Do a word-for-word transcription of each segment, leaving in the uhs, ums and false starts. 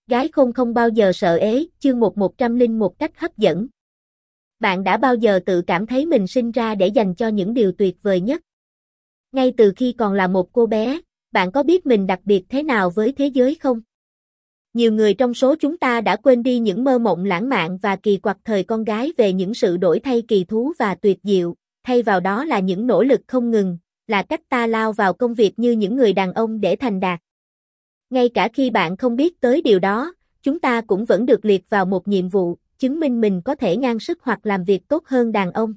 Gái khôn không bao giờ sợ ế, chương một một trăm lẻ một cách hấp dẫn. Bạn đã bao giờ tự cảm thấy mình sinh ra để dành cho những điều tuyệt vời nhất? Ngay từ khi còn là một cô bé, bạn có biết mình đặc biệt thế nào với thế giới không? Nhiều người trong số chúng ta đã quên đi những mơ mộng lãng mạn và kỳ quặc thời con gái về những sự đổi thay kỳ thú và tuyệt diệu, thay vào đó là những nỗ lực không ngừng, là cách ta lao vào công việc như những người đàn ông để thành đạt. Ngay cả khi bạn không biết tới điều đó, chúng ta cũng vẫn được liệt vào một nhiệm vụ, chứng minh mình có thể ngang sức hoặc làm việc tốt hơn đàn ông.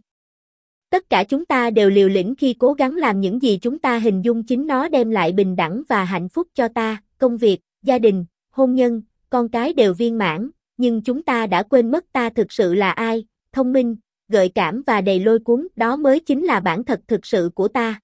Tất cả chúng ta đều liều lĩnh khi cố gắng làm những gì chúng ta hình dung chính nó đem lại bình đẳng và hạnh phúc cho ta, công việc, gia đình, hôn nhân, con cái đều viên mãn, nhưng chúng ta đã quên mất ta thực sự là ai, thông minh, gợi cảm và đầy lôi cuốn, đó mới chính là bản thật thực sự của ta.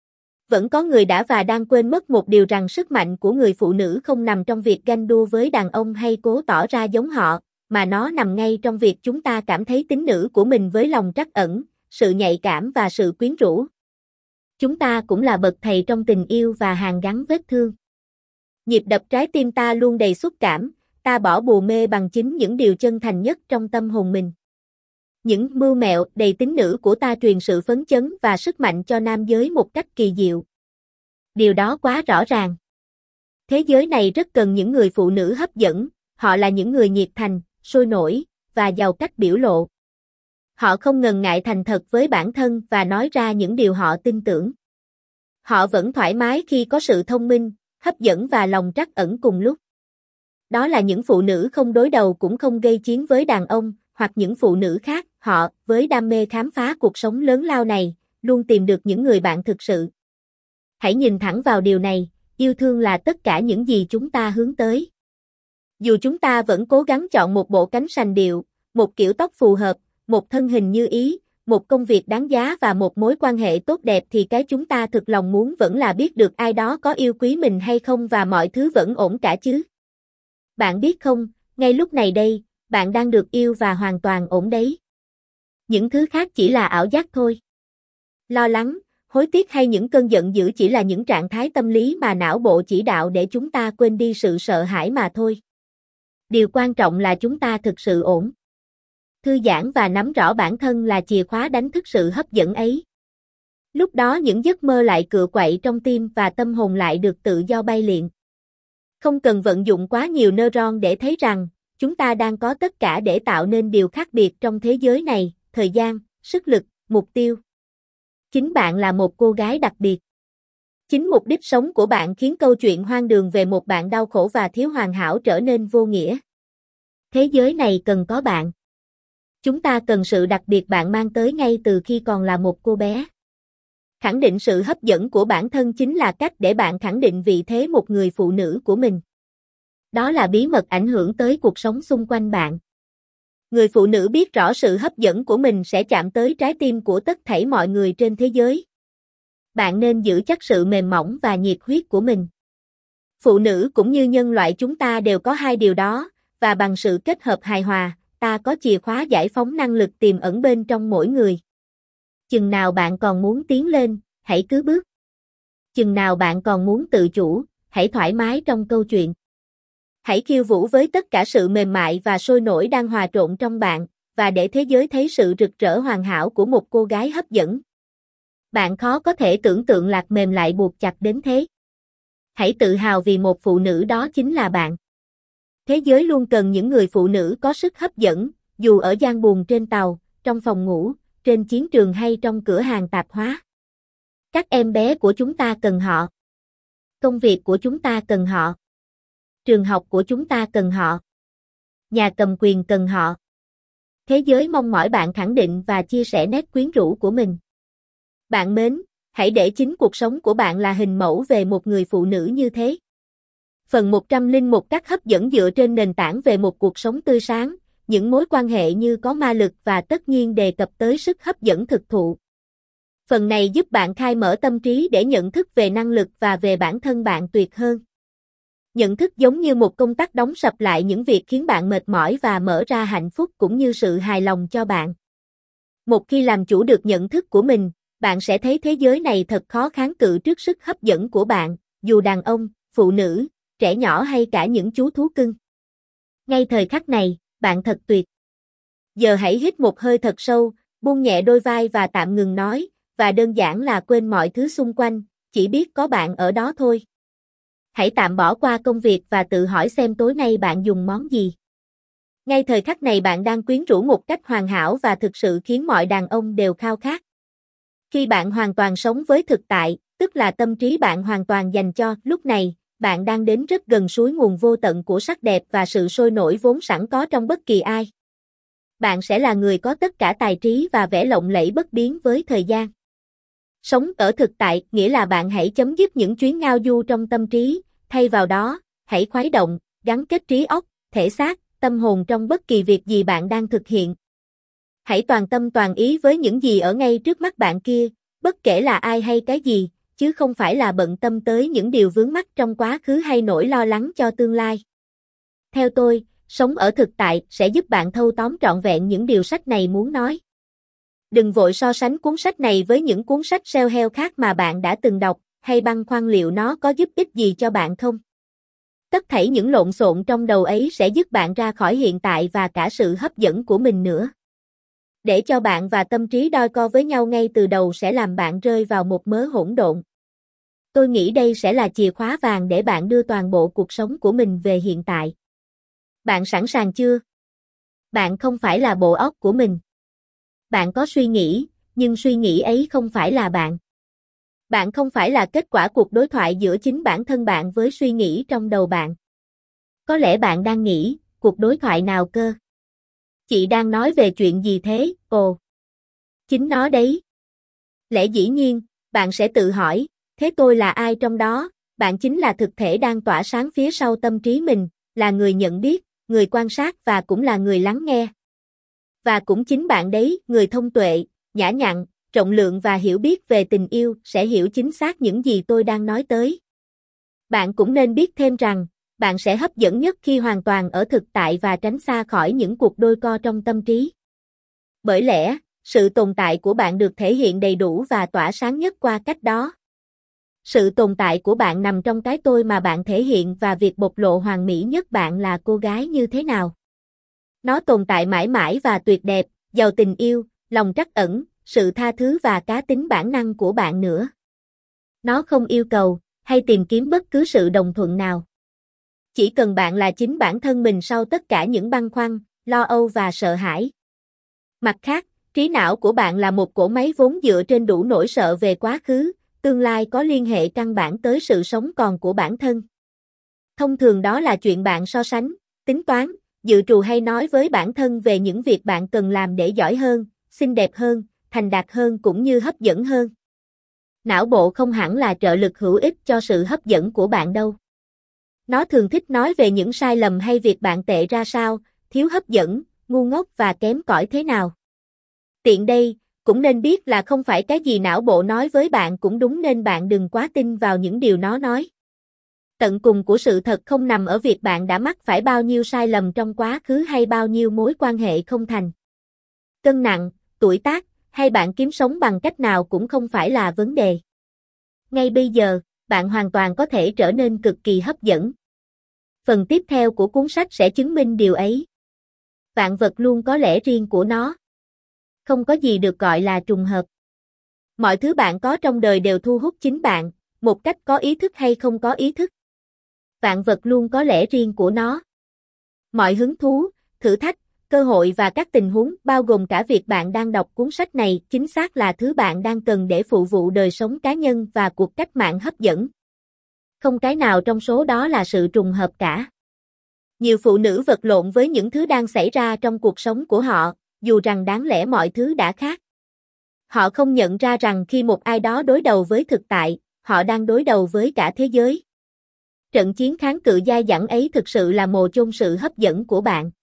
Vẫn có người đã và đang quên mất một điều rằng sức mạnh của người phụ nữ không nằm trong việc ganh đua với đàn ông hay cố tỏ ra giống họ, mà nó nằm ngay trong việc chúng ta cảm thấy tính nữ của mình với lòng trắc ẩn, sự nhạy cảm và sự quyến rũ. Chúng ta cũng là bậc thầy trong tình yêu và hàn gắn vết thương. Nhịp đập trái tim ta luôn đầy xúc cảm, ta bỏ bùa mê bằng chính những điều chân thành nhất trong tâm hồn mình. Những mưu mẹo đầy tính nữ của ta truyền sự phấn chấn và sức mạnh cho nam giới một cách kỳ diệu. Điều đó quá rõ ràng. Thế giới này rất cần những người phụ nữ hấp dẫn, họ là những người nhiệt thành, sôi nổi, và giàu cách biểu lộ. Họ không ngần ngại thành thật với bản thân và nói ra những điều họ tin tưởng. Họ vẫn thoải mái khi có sự thông minh, hấp dẫn và lòng trắc ẩn cùng lúc. Đó là những phụ nữ không đối đầu cũng không gây chiến với đàn ông, hoặc những phụ nữ khác, họ, với đam mê khám phá cuộc sống lớn lao này, luôn tìm được những người bạn thực sự. Hãy nhìn thẳng vào điều này, yêu thương là tất cả những gì chúng ta hướng tới. Dù chúng ta vẫn cố gắng chọn một bộ cánh sành điệu, một kiểu tóc phù hợp, một thân hình như ý, một công việc đáng giá và một mối quan hệ tốt đẹp thì cái chúng ta thực lòng muốn vẫn là biết được ai đó có yêu quý mình hay không và mọi thứ vẫn ổn cả chứ. Bạn biết không, ngay lúc này đây, bạn đang được yêu và hoàn toàn ổn đấy. Những thứ khác chỉ là ảo giác thôi. Lo lắng, hối tiếc hay những cơn giận dữ chỉ là những trạng thái tâm lý mà não bộ chỉ đạo để chúng ta quên đi sự sợ hãi mà thôi. Điều quan trọng là chúng ta thực sự ổn. Thư giãn và nắm rõ bản thân là chìa khóa đánh thức sự hấp dẫn ấy. Lúc đó những giấc mơ lại cựa quậy trong tim và tâm hồn lại được tự do bay liệng. Không cần vận dụng quá nhiều neuron để thấy rằng, chúng ta đang có tất cả để tạo nên điều khác biệt trong thế giới này, thời gian, sức lực, mục tiêu. Chính bạn là một cô gái đặc biệt. Chính mục đích sống của bạn khiến câu chuyện hoang đường về một bạn đau khổ và thiếu hoàn hảo trở nên vô nghĩa. Thế giới này cần có bạn. Chúng ta cần sự đặc biệt bạn mang tới ngay từ khi còn là một cô bé. Khẳng định sự hấp dẫn của bản thân chính là cách để bạn khẳng định vị thế một người phụ nữ của mình. Đó là bí mật ảnh hưởng tới cuộc sống xung quanh bạn. Người phụ nữ biết rõ sự hấp dẫn của mình sẽ chạm tới trái tim của tất thảy mọi người trên thế giới. Bạn nên giữ chắc sự mềm mỏng và nhiệt huyết của mình. Phụ nữ cũng như nhân loại chúng ta đều có hai điều đó, và bằng sự kết hợp hài hòa, ta có chìa khóa giải phóng năng lực tiềm ẩn bên trong mỗi người. Chừng nào bạn còn muốn tiến lên, hãy cứ bước. Chừng nào bạn còn muốn tự chủ, hãy thoải mái trong câu chuyện. Hãy khiêu vũ với tất cả sự mềm mại và sôi nổi đang hòa trộn trong bạn, và để thế giới thấy sự rực rỡ hoàn hảo của một cô gái hấp dẫn. Bạn khó có thể tưởng tượng lạc mềm lại buộc chặt đến thế. Hãy tự hào vì một phụ nữ đó chính là bạn. Thế giới luôn cần những người phụ nữ có sức hấp dẫn, dù ở gian buồng trên tàu, trong phòng ngủ, trên chiến trường hay trong cửa hàng tạp hóa. Các em bé của chúng ta cần họ. Công việc của chúng ta cần họ. Trường học của chúng ta cần họ. Nhà cầm quyền cần họ. Thế giới mong mỏi bạn khẳng định và chia sẻ nét quyến rũ của mình. Bạn mến, hãy để chính cuộc sống của bạn là hình mẫu về một người phụ nữ như thế. Phần một trăm lẻ một cách hấp dẫn dựa trên nền tảng về một cuộc sống tươi sáng, những mối quan hệ như có ma lực và tất nhiên đề cập tới sức hấp dẫn thực thụ. Phần này giúp bạn khai mở tâm trí để nhận thức về năng lực và về bản thân bạn tuyệt hơn. Nhận thức giống như một công tắc đóng sập lại những việc khiến bạn mệt mỏi và mở ra hạnh phúc cũng như sự hài lòng cho bạn. Một khi làm chủ được nhận thức của mình, bạn sẽ thấy thế giới này thật khó kháng cự trước sức hấp dẫn của bạn, dù đàn ông, phụ nữ, trẻ nhỏ hay cả những chú thú cưng. Ngay thời khắc này, bạn thật tuyệt. Giờ hãy hít một hơi thật sâu, buông nhẹ đôi vai và tạm ngừng nói, và đơn giản là quên mọi thứ xung quanh, chỉ biết có bạn ở đó thôi. Hãy tạm bỏ qua công việc và tự hỏi xem tối nay bạn dùng món gì. Ngay thời khắc này bạn đang quyến rũ một cách hoàn hảo và thực sự khiến mọi đàn ông đều khao khát. Khi bạn hoàn toàn sống với thực tại, tức là tâm trí bạn hoàn toàn dành cho lúc này, bạn đang đến rất gần suối nguồn vô tận của sắc đẹp và sự sôi nổi vốn sẵn có trong bất kỳ ai. Bạn sẽ là người có tất cả tài trí và vẻ lộng lẫy bất biến với thời gian. Sống ở thực tại nghĩa là bạn hãy chấm dứt những chuyến ngao du trong tâm trí, thay vào đó, hãy khuấy động, gắn kết trí óc, thể xác, tâm hồn trong bất kỳ việc gì bạn đang thực hiện. Hãy toàn tâm toàn ý với những gì ở ngay trước mắt bạn kia, bất kể là ai hay cái gì, chứ không phải là bận tâm tới những điều vướng mắc trong quá khứ hay nỗi lo lắng cho tương lai. Theo tôi, sống ở thực tại sẽ giúp bạn thâu tóm trọn vẹn những điều sách này muốn nói. Đừng vội so sánh cuốn sách này với những cuốn sách self-help khác mà bạn đã từng đọc, hay băn khoăn liệu nó có giúp ích gì cho bạn không. Tất thảy những lộn xộn trong đầu ấy sẽ giúp bạn ra khỏi hiện tại và cả sự hấp dẫn của mình nữa. Để cho bạn và tâm trí đôi co với nhau ngay từ đầu sẽ làm bạn rơi vào một mớ hỗn độn. Tôi nghĩ đây sẽ là chìa khóa vàng để bạn đưa toàn bộ cuộc sống của mình về hiện tại. Bạn sẵn sàng chưa? Bạn không phải là bộ óc của mình. Bạn có suy nghĩ, nhưng suy nghĩ ấy không phải là bạn. Bạn không phải là kết quả cuộc đối thoại giữa chính bản thân bạn với suy nghĩ trong đầu bạn. Có lẽ bạn đang nghĩ, cuộc đối thoại nào cơ? Chị đang nói về chuyện gì thế? Ồ, chính nó đấy. Lẽ dĩ nhiên, bạn sẽ tự hỏi, thế tôi là ai trong đó? Bạn chính là thực thể đang tỏa sáng phía sau tâm trí mình, là người nhận biết, người quan sát và cũng là người lắng nghe. Và cũng chính bạn đấy, người thông tuệ, nhã nhặn, rộng lượng và hiểu biết về tình yêu, sẽ hiểu chính xác những gì tôi đang nói tới. Bạn cũng nên biết thêm rằng, bạn sẽ hấp dẫn nhất khi hoàn toàn ở thực tại và tránh xa khỏi những cuộc đôi co trong tâm trí. Bởi lẽ, sự tồn tại của bạn được thể hiện đầy đủ và tỏa sáng nhất qua cách đó. Sự tồn tại của bạn nằm trong cái tôi mà bạn thể hiện và việc bộc lộ hoàn mỹ nhất bạn là cô gái như thế nào. Nó tồn tại mãi mãi và tuyệt đẹp, giàu tình yêu, lòng trắc ẩn, sự tha thứ và cá tính bản năng của bạn nữa. Nó không yêu cầu, hay tìm kiếm bất cứ sự đồng thuận nào. Chỉ cần bạn là chính bản thân mình sau tất cả những băn khoăn, lo âu và sợ hãi. Mặt khác, trí não của bạn là một cỗ máy vốn dựa trên đủ nỗi sợ về quá khứ, tương lai có liên hệ căn bản tới sự sống còn của bản thân. Thông thường đó là chuyện bạn so sánh, tính toán, dự trù hay nói với bản thân về những việc bạn cần làm để giỏi hơn, xinh đẹp hơn, thành đạt hơn cũng như hấp dẫn hơn. Não bộ không hẳn là trợ lực hữu ích cho sự hấp dẫn của bạn đâu. Nó thường thích nói về những sai lầm hay việc bạn tệ ra sao, thiếu hấp dẫn, ngu ngốc và kém cỏi thế nào. Tiện đây, cũng nên biết là không phải cái gì não bộ nói với bạn cũng đúng nên bạn đừng quá tin vào những điều nó nói. Tận cùng của sự thật không nằm ở việc bạn đã mắc phải bao nhiêu sai lầm trong quá khứ hay bao nhiêu mối quan hệ không thành. Cân nặng, tuổi tác, hay bạn kiếm sống bằng cách nào cũng không phải là vấn đề. Ngay bây giờ, bạn hoàn toàn có thể trở nên cực kỳ hấp dẫn. Phần tiếp theo của cuốn sách sẽ chứng minh điều ấy. Vạn vật luôn có lẽ riêng của nó. Không có gì được gọi là trùng hợp. Mọi thứ bạn có trong đời đều thu hút chính bạn, một cách có ý thức hay không có ý thức. Vạn vật luôn có lẽ riêng của nó. Mọi hứng thú, thử thách, cơ hội và các tình huống, bao gồm cả việc bạn đang đọc cuốn sách này, chính xác là thứ bạn đang cần để phụ vụ đời sống cá nhân và cuộc cách mạng hấp dẫn. Không cái nào trong số đó là sự trùng hợp cả. Nhiều phụ nữ vật lộn với những thứ đang xảy ra trong cuộc sống của họ, dù rằng đáng lẽ mọi thứ đã khác. Họ không nhận ra rằng khi một ai đó đối đầu với thực tại, họ đang đối đầu với cả thế giới. Trận chiến kháng cự dai dẳng ấy thực sự là mồ chôn sự hấp dẫn của bạn.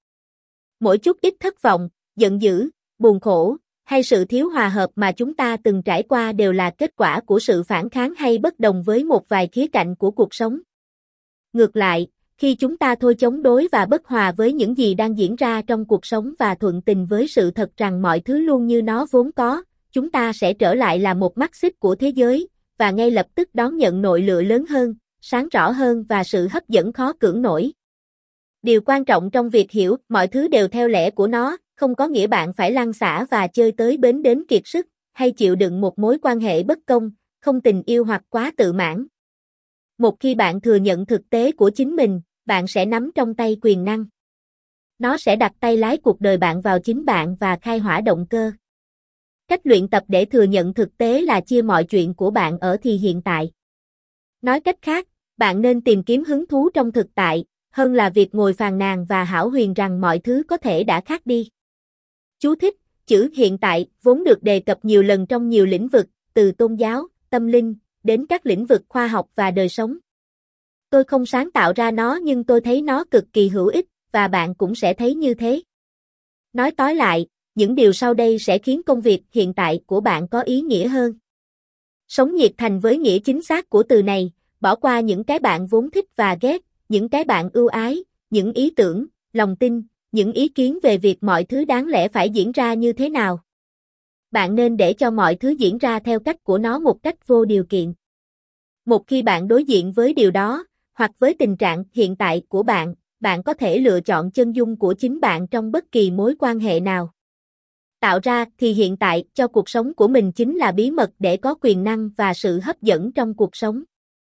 Mỗi chút ít thất vọng, giận dữ, buồn khổ, hay sự thiếu hòa hợp mà chúng ta từng trải qua đều là kết quả của sự phản kháng hay bất đồng với một vài khía cạnh của cuộc sống. Ngược lại, khi chúng ta thôi chống đối và bất hòa với những gì đang diễn ra trong cuộc sống và thuận tình với sự thật rằng mọi thứ luôn như nó vốn có, chúng ta sẽ trở lại là một mắt xích của thế giới, và ngay lập tức đón nhận nội lửa lớn hơn, sáng rõ hơn và sự hấp dẫn khó cưỡng nổi. Điều quan trọng trong việc hiểu mọi thứ đều theo lẽ của nó, không có nghĩa bạn phải lăn xả và chơi tới bến đến kiệt sức, hay chịu đựng một mối quan hệ bất công, không tình yêu hoặc quá tự mãn. Một khi bạn thừa nhận thực tế của chính mình, bạn sẽ nắm trong tay quyền năng. Nó sẽ đặt tay lái cuộc đời bạn vào chính bạn và khai hỏa động cơ. Cách luyện tập để thừa nhận thực tế là chia mọi chuyện của bạn ở thì hiện tại. Nói cách khác, bạn nên tìm kiếm hứng thú trong thực tại, hơn là việc ngồi phàn nàn và hão huyền rằng mọi thứ có thể đã khác đi. Chú thích, chữ hiện tại vốn được đề cập nhiều lần trong nhiều lĩnh vực, từ tôn giáo, tâm linh, đến các lĩnh vực khoa học và đời sống. Tôi không sáng tạo ra nó nhưng tôi thấy nó cực kỳ hữu ích, và bạn cũng sẽ thấy như thế. Nói tóm lại, những điều sau đây sẽ khiến công việc hiện tại của bạn có ý nghĩa hơn. Sống nhiệt thành với nghĩa chính xác của từ này, bỏ qua những cái bạn vốn thích và ghét, những cái bạn ưu ái, những ý tưởng, lòng tin, những ý kiến về việc mọi thứ đáng lẽ phải diễn ra như thế nào. Bạn nên để cho mọi thứ diễn ra theo cách của nó một cách vô điều kiện. Một khi bạn đối diện với điều đó, hoặc với tình trạng hiện tại của bạn, bạn có thể lựa chọn chân dung của chính bạn trong bất kỳ mối quan hệ nào. Tạo ra thì hiện tại cho cuộc sống của mình chính là bí mật để có quyền năng và sự hấp dẫn trong cuộc sống.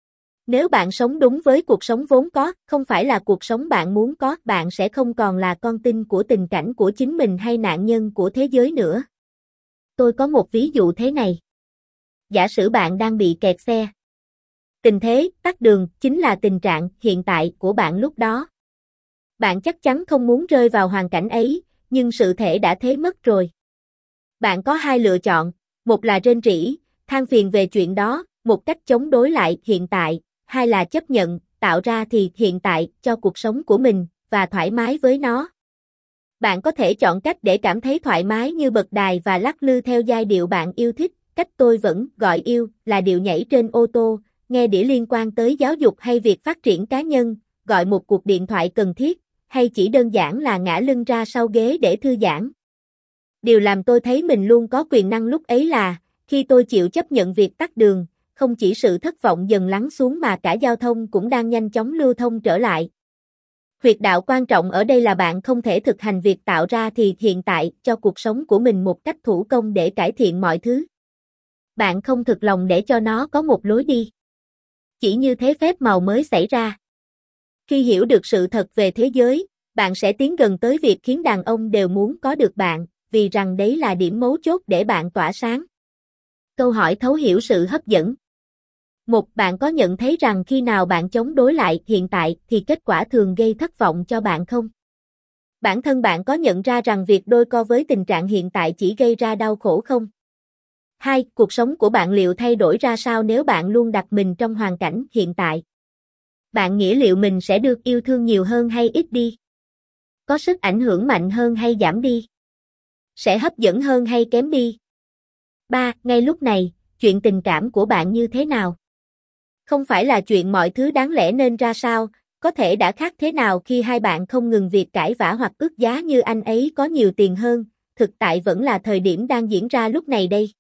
Nếu bạn sống đúng với cuộc sống vốn có, không phải là cuộc sống bạn muốn có, bạn sẽ không còn là con tin của tình cảnh của chính mình hay nạn nhân của thế giới nữa. Tôi có một ví dụ thế này. Giả sử bạn đang bị kẹt xe. Tình thế, tắc đường, chính là tình trạng hiện tại của bạn lúc đó. Bạn chắc chắn không muốn rơi vào hoàn cảnh ấy, nhưng sự thể đã thế mất rồi. Bạn có hai lựa chọn, một là rên rỉ, than phiền về chuyện đó, một cách chống đối lại hiện tại, hai là chấp nhận, tạo ra thì hiện tại cho cuộc sống của mình, và thoải mái với nó. Bạn có thể chọn cách để cảm thấy thoải mái như bật đài và lắc lư theo giai điệu bạn yêu thích, cách tôi vẫn gọi yêu là điệu nhảy trên ô tô, nghe đĩa liên quan tới giáo dục hay việc phát triển cá nhân, gọi một cuộc điện thoại cần thiết, hay chỉ đơn giản là ngã lưng ra sau ghế để thư giãn. Điều làm tôi thấy mình luôn có quyền năng lúc ấy là, khi tôi chịu chấp nhận việc tắc đường, không chỉ sự thất vọng dần lắng xuống mà cả giao thông cũng đang nhanh chóng lưu thông trở lại. Huyệt đạo quan trọng ở đây là bạn không thể thực hành việc tạo ra thì hiện tại cho cuộc sống của mình một cách thủ công để cải thiện mọi thứ. Bạn không thực lòng để cho nó có một lối đi. Chỉ như thế phép màu mới xảy ra. Khi hiểu được sự thật về thế giới, bạn sẽ tiến gần tới việc khiến đàn ông đều muốn có được bạn, vì rằng đấy là điểm mấu chốt để bạn tỏa sáng. Câu hỏi thấu hiểu sự hấp dẫn. Một, bạn có nhận thấy rằng khi nào bạn chống đối lại hiện tại thì kết quả thường gây thất vọng cho bạn không? Bản thân bạn có nhận ra rằng việc đôi co với tình trạng hiện tại chỉ gây ra đau khổ không? Hai, cuộc sống của bạn liệu thay đổi ra sao nếu bạn luôn đặt mình trong hoàn cảnh hiện tại? Bạn nghĩ liệu mình sẽ được yêu thương nhiều hơn hay ít đi? Có sức ảnh hưởng mạnh hơn hay giảm đi? Sẽ hấp dẫn hơn hay kém đi? Ba, ngay lúc này, chuyện tình cảm của bạn như thế nào? Không phải là chuyện mọi thứ đáng lẽ nên ra sao, có thể đã khác thế nào khi hai bạn không ngừng việc cãi vã hoặc ước giá như anh ấy có nhiều tiền hơn, thực tại vẫn là thời điểm đang diễn ra lúc này đây.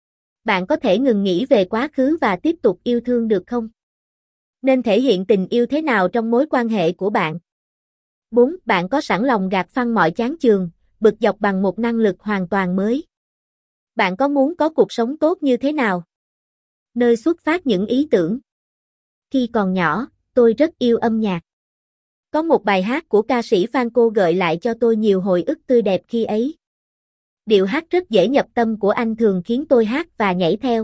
Bạn có thể ngừng nghĩ về quá khứ và tiếp tục yêu thương được không? Nên thể hiện tình yêu thế nào trong mối quan hệ của bạn? Bốn. Bạn có sẵn lòng gạt phăng mọi chán chường, bực dọc bằng một năng lực hoàn toàn mới? Bạn có muốn có cuộc sống tốt như thế nào? Nơi xuất phát những ý tưởng. Khi còn nhỏ, tôi rất yêu âm nhạc. Có một bài hát của ca sĩ Phan Cô gợi lại cho tôi nhiều hồi ức tươi đẹp khi ấy. Điệu hát rất dễ nhập tâm của anh thường khiến tôi hát và nhảy theo.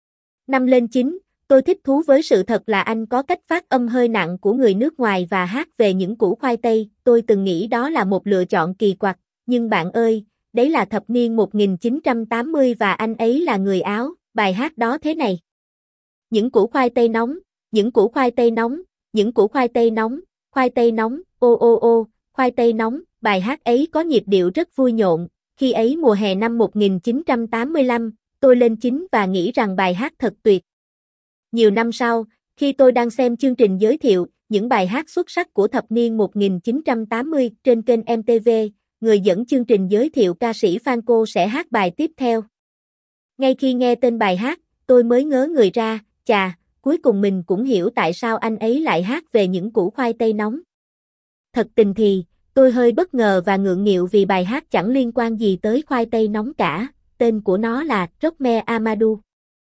Năm lên chín, tôi thích thú với sự thật là anh có cách phát âm hơi nặng của người nước ngoài và hát về những củ khoai tây. Tôi từng nghĩ đó là một lựa chọn kỳ quặc, nhưng bạn ơi, đấy là thập niên một nghìn chín trăm tám mươi và anh ấy là người Áo. Bài hát đó thế này. Những củ khoai tây nóng, những củ khoai tây nóng, những củ khoai tây nóng, khoai tây nóng, ô ô ô, khoai tây nóng. Bài hát ấy có nhịp điệu rất vui nhộn. Khi ấy mùa hè năm một nghìn chín trăm tám mươi lăm, tôi lên chín và nghĩ rằng bài hát thật tuyệt. Nhiều năm sau, khi tôi đang xem chương trình giới thiệu những bài hát xuất sắc của thập niên một nghìn chín trăm tám mươi trên kênh em tê vê, người dẫn chương trình giới thiệu ca sĩ Phan Cô sẽ hát bài tiếp theo. Ngay khi nghe tên bài hát, tôi mới ngớ người ra, chà, cuối cùng mình cũng hiểu tại sao anh ấy lại hát về những củ khoai tây nóng. Thật tình thì, tôi hơi bất ngờ và ngượng nghịu vì bài hát chẳng liên quan gì tới khoai tây nóng cả, tên của nó là Rockme Amadou.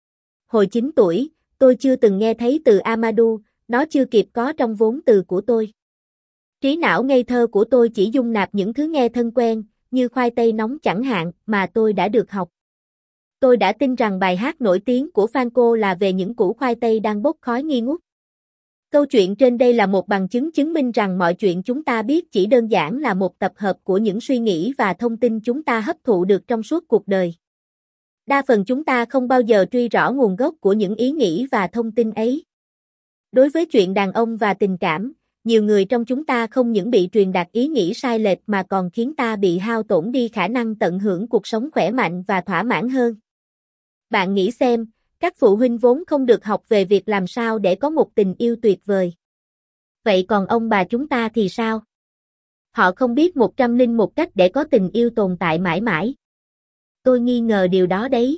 Hồi chín tuổi, tôi chưa từng nghe thấy từ Amadou, nó chưa kịp có trong vốn từ của tôi. Trí não ngây thơ của tôi chỉ dung nạp những thứ nghe thân quen, như khoai tây nóng chẳng hạn, mà tôi đã được học. Tôi đã tin rằng bài hát nổi tiếng của Franco là về những củ khoai tây đang bốc khói nghi ngút. Câu chuyện trên đây là một bằng chứng chứng minh rằng mọi chuyện chúng ta biết chỉ đơn giản là một tập hợp của những suy nghĩ và thông tin chúng ta hấp thụ được trong suốt cuộc đời. Đa phần chúng ta không bao giờ truy rõ nguồn gốc của những ý nghĩ và thông tin ấy. Đối với chuyện đàn ông và tình cảm, nhiều người trong chúng ta không những bị truyền đạt ý nghĩ sai lệch mà còn khiến ta bị hao tổn đi khả năng tận hưởng cuộc sống khỏe mạnh và thỏa mãn hơn. Bạn nghĩ xem, các phụ huynh vốn không được học về việc làm sao để có một tình yêu tuyệt vời. Vậy còn ông bà chúng ta thì sao? Họ không biết một trăm lẻ một cách để có tình yêu tồn tại mãi mãi. Tôi nghi ngờ điều đó đấy.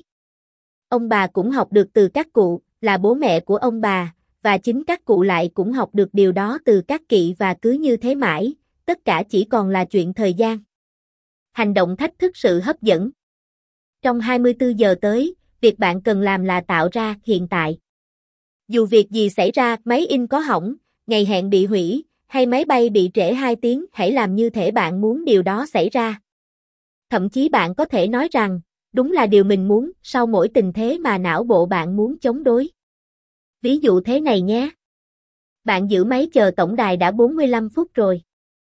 Ông bà cũng học được từ các cụ, là bố mẹ của ông bà, và chính các cụ lại cũng học được điều đó từ các kỵ và cứ như thế mãi, tất cả chỉ còn là chuyện thời gian. Hành động thách thức sự hấp dẫn. Trong hai mươi tư giờ tới, việc bạn cần làm là tạo ra hiện tại. Dù việc gì xảy ra, máy in có hỏng, ngày hẹn bị hủy, hay máy bay bị trễ hai tiếng, hãy làm như thể bạn muốn điều đó xảy ra. Thậm chí bạn có thể nói rằng, đúng là điều mình muốn, sau mỗi tình thế mà não bộ bạn muốn chống đối. Ví dụ thế này nhé. Bạn giữ máy chờ tổng đài đã bốn mươi lăm phút rồi.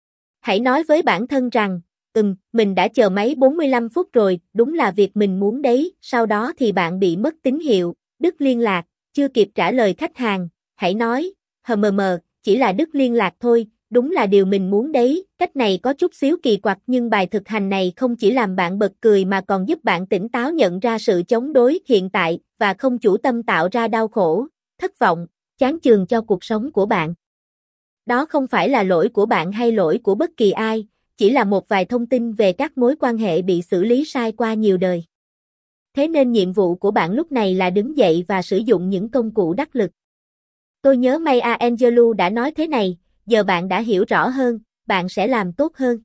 Hãy nói với bản thân rằng, ừm, mình đã chờ máy bốn mươi lăm phút rồi, đúng là việc mình muốn đấy, sau đó thì bạn bị mất tín hiệu, đứt liên lạc, chưa kịp trả lời khách hàng, hãy nói, hừm, chỉ là đứt liên lạc thôi, đúng là điều mình muốn đấy, cách này có chút xíu kỳ quặc nhưng bài thực hành này không chỉ làm bạn bật cười mà còn giúp bạn tỉnh táo nhận ra sự chống đối hiện tại và không chủ tâm tạo ra đau khổ, thất vọng, chán chường cho cuộc sống của bạn. Đó không phải là lỗi của bạn hay lỗi của bất kỳ ai, chỉ là một vài thông tin về các mối quan hệ bị xử lý sai qua nhiều đời. Thế nên nhiệm vụ của bạn lúc này là đứng dậy và sử dụng những công cụ đắc lực. Tôi nhớ Maya Angelou đã nói thế này, giờ bạn đã hiểu rõ hơn, bạn sẽ làm tốt hơn.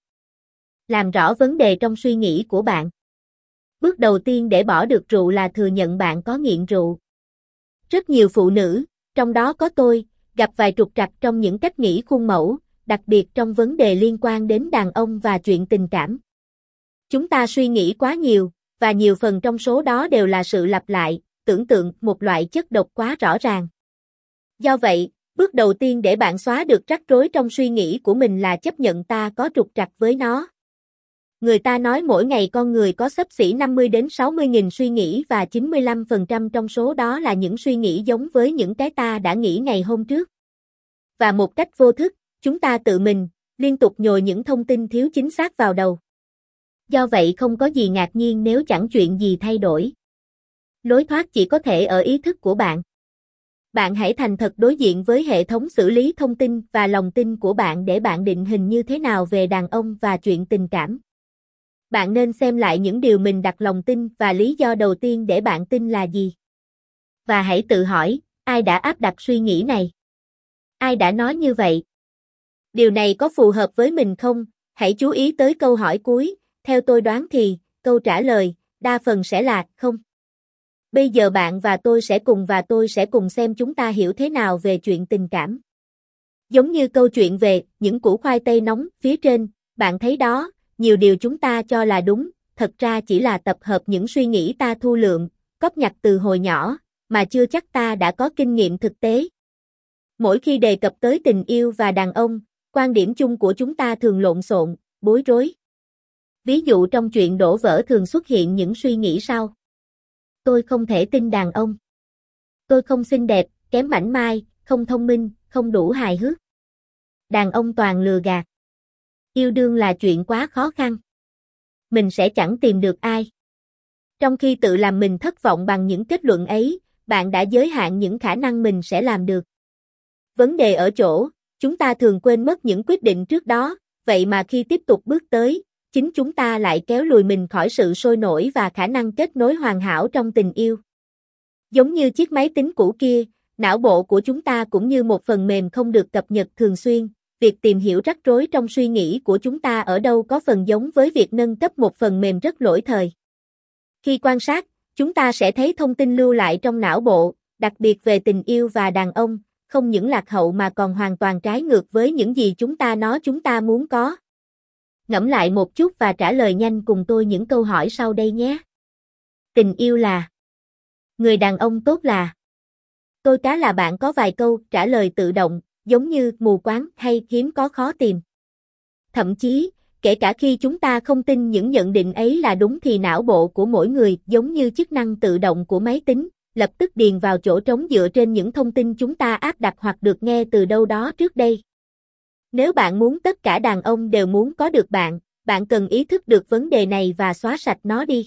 Làm rõ vấn đề trong suy nghĩ của bạn. Bước đầu tiên để bỏ được rượu là thừa nhận bạn có nghiện rượu. Rất nhiều phụ nữ, trong đó có tôi, gặp vài trục trặc trong những cách nghĩ khuôn mẫu, đặc biệt trong vấn đề liên quan đến đàn ông và chuyện tình cảm. Chúng ta suy nghĩ quá nhiều, và nhiều phần trong số đó đều là sự lặp lại, tưởng tượng một loại chất độc quá rõ ràng. Do vậy, bước đầu tiên để bạn xóa được rắc rối trong suy nghĩ của mình là chấp nhận ta có trục trặc với nó. Người ta nói mỗi ngày con người có xấp xỉ năm mươi đến sáu mươi nghìn suy nghĩ và chín mươi lăm phần trăm trong số đó là những suy nghĩ giống với những cái ta đã nghĩ ngày hôm trước. Và một cách vô thức, chúng ta tự mình, liên tục nhồi những thông tin thiếu chính xác vào đầu. Do vậy không có gì ngạc nhiên nếu chẳng chuyện gì thay đổi. Lối thoát chỉ có thể ở ý thức của bạn. Bạn hãy thành thật đối diện với hệ thống xử lý thông tin và lòng tin của bạn để bạn định hình như thế nào về đàn ông và chuyện tình cảm. Bạn nên xem lại những điều mình đặt lòng tin và lý do đầu tiên để bạn tin là gì. Và hãy tự hỏi, ai đã áp đặt suy nghĩ này? Ai đã nói như vậy? Điều này có phù hợp với mình không? Hãy chú ý tới câu hỏi cuối, theo tôi đoán thì, câu trả lời, đa phần sẽ là, không. Bây giờ bạn và tôi sẽ cùng và tôi sẽ cùng xem chúng ta hiểu thế nào về chuyện tình cảm. Giống như câu chuyện về những củ khoai tây nóng phía trên, bạn thấy đó, nhiều điều chúng ta cho là đúng, thật ra chỉ là tập hợp những suy nghĩ ta thu lượm, cóp nhặt từ hồi nhỏ, mà chưa chắc ta đã có kinh nghiệm thực tế. Mỗi khi đề cập tới tình yêu và đàn ông, quan điểm chung của chúng ta thường lộn xộn, bối rối. Ví dụ trong chuyện đổ vỡ thường xuất hiện những suy nghĩ sau. Tôi không thể tin đàn ông. Tôi không xinh đẹp, kém mảnh mai, không thông minh, không đủ hài hước. Đàn ông toàn lừa gạt. Yêu đương là chuyện quá khó khăn. Mình sẽ chẳng tìm được ai. Trong khi tự làm mình thất vọng bằng những kết luận ấy, bạn đã giới hạn những khả năng mình sẽ làm được. Vấn đề ở chỗ, chúng ta thường quên mất những quyết định trước đó, vậy mà khi tiếp tục bước tới, chính chúng ta lại kéo lùi mình khỏi sự sôi nổi và khả năng kết nối hoàn hảo trong tình yêu. Giống như chiếc máy tính cũ kia, não bộ của chúng ta cũng như một phần mềm không được cập nhật thường xuyên, việc tìm hiểu rắc rối trong suy nghĩ của chúng ta ở đâu có phần giống với việc nâng cấp một phần mềm rất lỗi thời. Khi quan sát, chúng ta sẽ thấy thông tin lưu lại trong não bộ, đặc biệt về tình yêu và đàn ông, không những lạc hậu mà còn hoàn toàn trái ngược với những gì chúng ta nói chúng ta muốn có. Ngẫm lại một chút và trả lời nhanh cùng tôi những câu hỏi sau đây nhé. Tình yêu là? Người đàn ông tốt là? Tôi cá là bạn có vài câu trả lời tự động, giống như mù quáng hay hiếm có khó tìm. Thậm chí, kể cả khi chúng ta không tin những nhận định ấy là đúng thì não bộ của mỗi người giống như chức năng tự động của máy tính, lập tức điền vào chỗ trống dựa trên những thông tin chúng ta áp đặt hoặc được nghe từ đâu đó trước đây. Nếu bạn muốn tất cả đàn ông đều muốn có được bạn, bạn cần ý thức được vấn đề này và xóa sạch nó đi.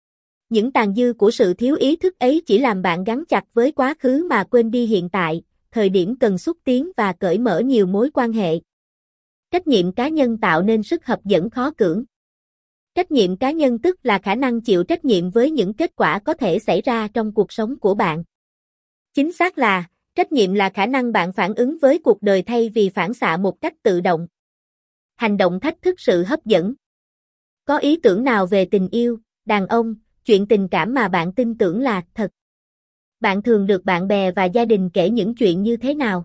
Những tàn dư của sự thiếu ý thức ấy chỉ làm bạn gắn chặt với quá khứ mà quên đi hiện tại, thời điểm cần xúc tiến và cởi mở nhiều mối quan hệ. Trách nhiệm cá nhân tạo nên sức hấp dẫn khó cưỡng. Trách nhiệm cá nhân tức là khả năng chịu trách nhiệm với những kết quả có thể xảy ra trong cuộc sống của bạn. Chính xác là, trách nhiệm là khả năng bạn phản ứng với cuộc đời thay vì phản xạ một cách tự động. Hành động thách thức sự hấp dẫn. Có ý tưởng nào về tình yêu, đàn ông, chuyện tình cảm mà bạn tin tưởng là thật? Bạn thường được bạn bè và gia đình kể những chuyện như thế nào?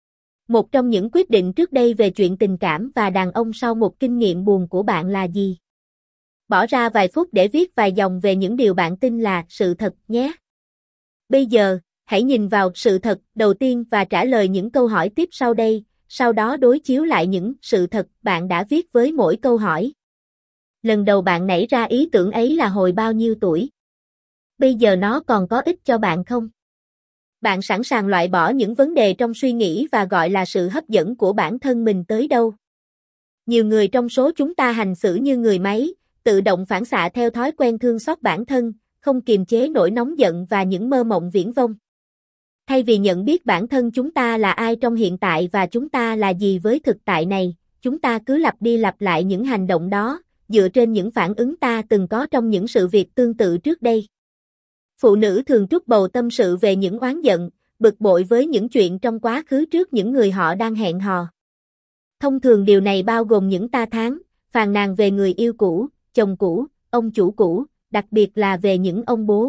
Một trong những quyết định trước đây về chuyện tình cảm và đàn ông sau một kinh nghiệm buồn của bạn là gì? Bỏ ra vài phút để viết vài dòng về những điều bạn tin là sự thật nhé. Bây giờ, hãy nhìn vào sự thật đầu tiên và trả lời những câu hỏi tiếp sau đây, sau đó đối chiếu lại những sự thật bạn đã viết với mỗi câu hỏi. Lần đầu bạn nảy ra ý tưởng ấy là hồi bao nhiêu tuổi? Bây giờ nó còn có ích cho bạn không? Bạn sẵn sàng loại bỏ những vấn đề trong suy nghĩ và gọi là sự hấp dẫn của bản thân mình tới đâu? Nhiều người trong số chúng ta hành xử như người máy, tự động phản xạ theo thói quen thương xót bản thân, không kiềm chế nỗi nóng giận và những mơ mộng viển vông. Thay vì nhận biết bản thân chúng ta là ai trong hiện tại và chúng ta là gì với thực tại này, chúng ta cứ lặp đi lặp lại những hành động đó, dựa trên những phản ứng ta từng có trong những sự việc tương tự trước đây. Phụ nữ thường trút bầu tâm sự về những oán giận, bực bội với những chuyện trong quá khứ trước những người họ đang hẹn hò. Thông thường điều này bao gồm những ta thán, phàn nàn về người yêu cũ, chồng cũ, ông chủ cũ, đặc biệt là về những ông bố.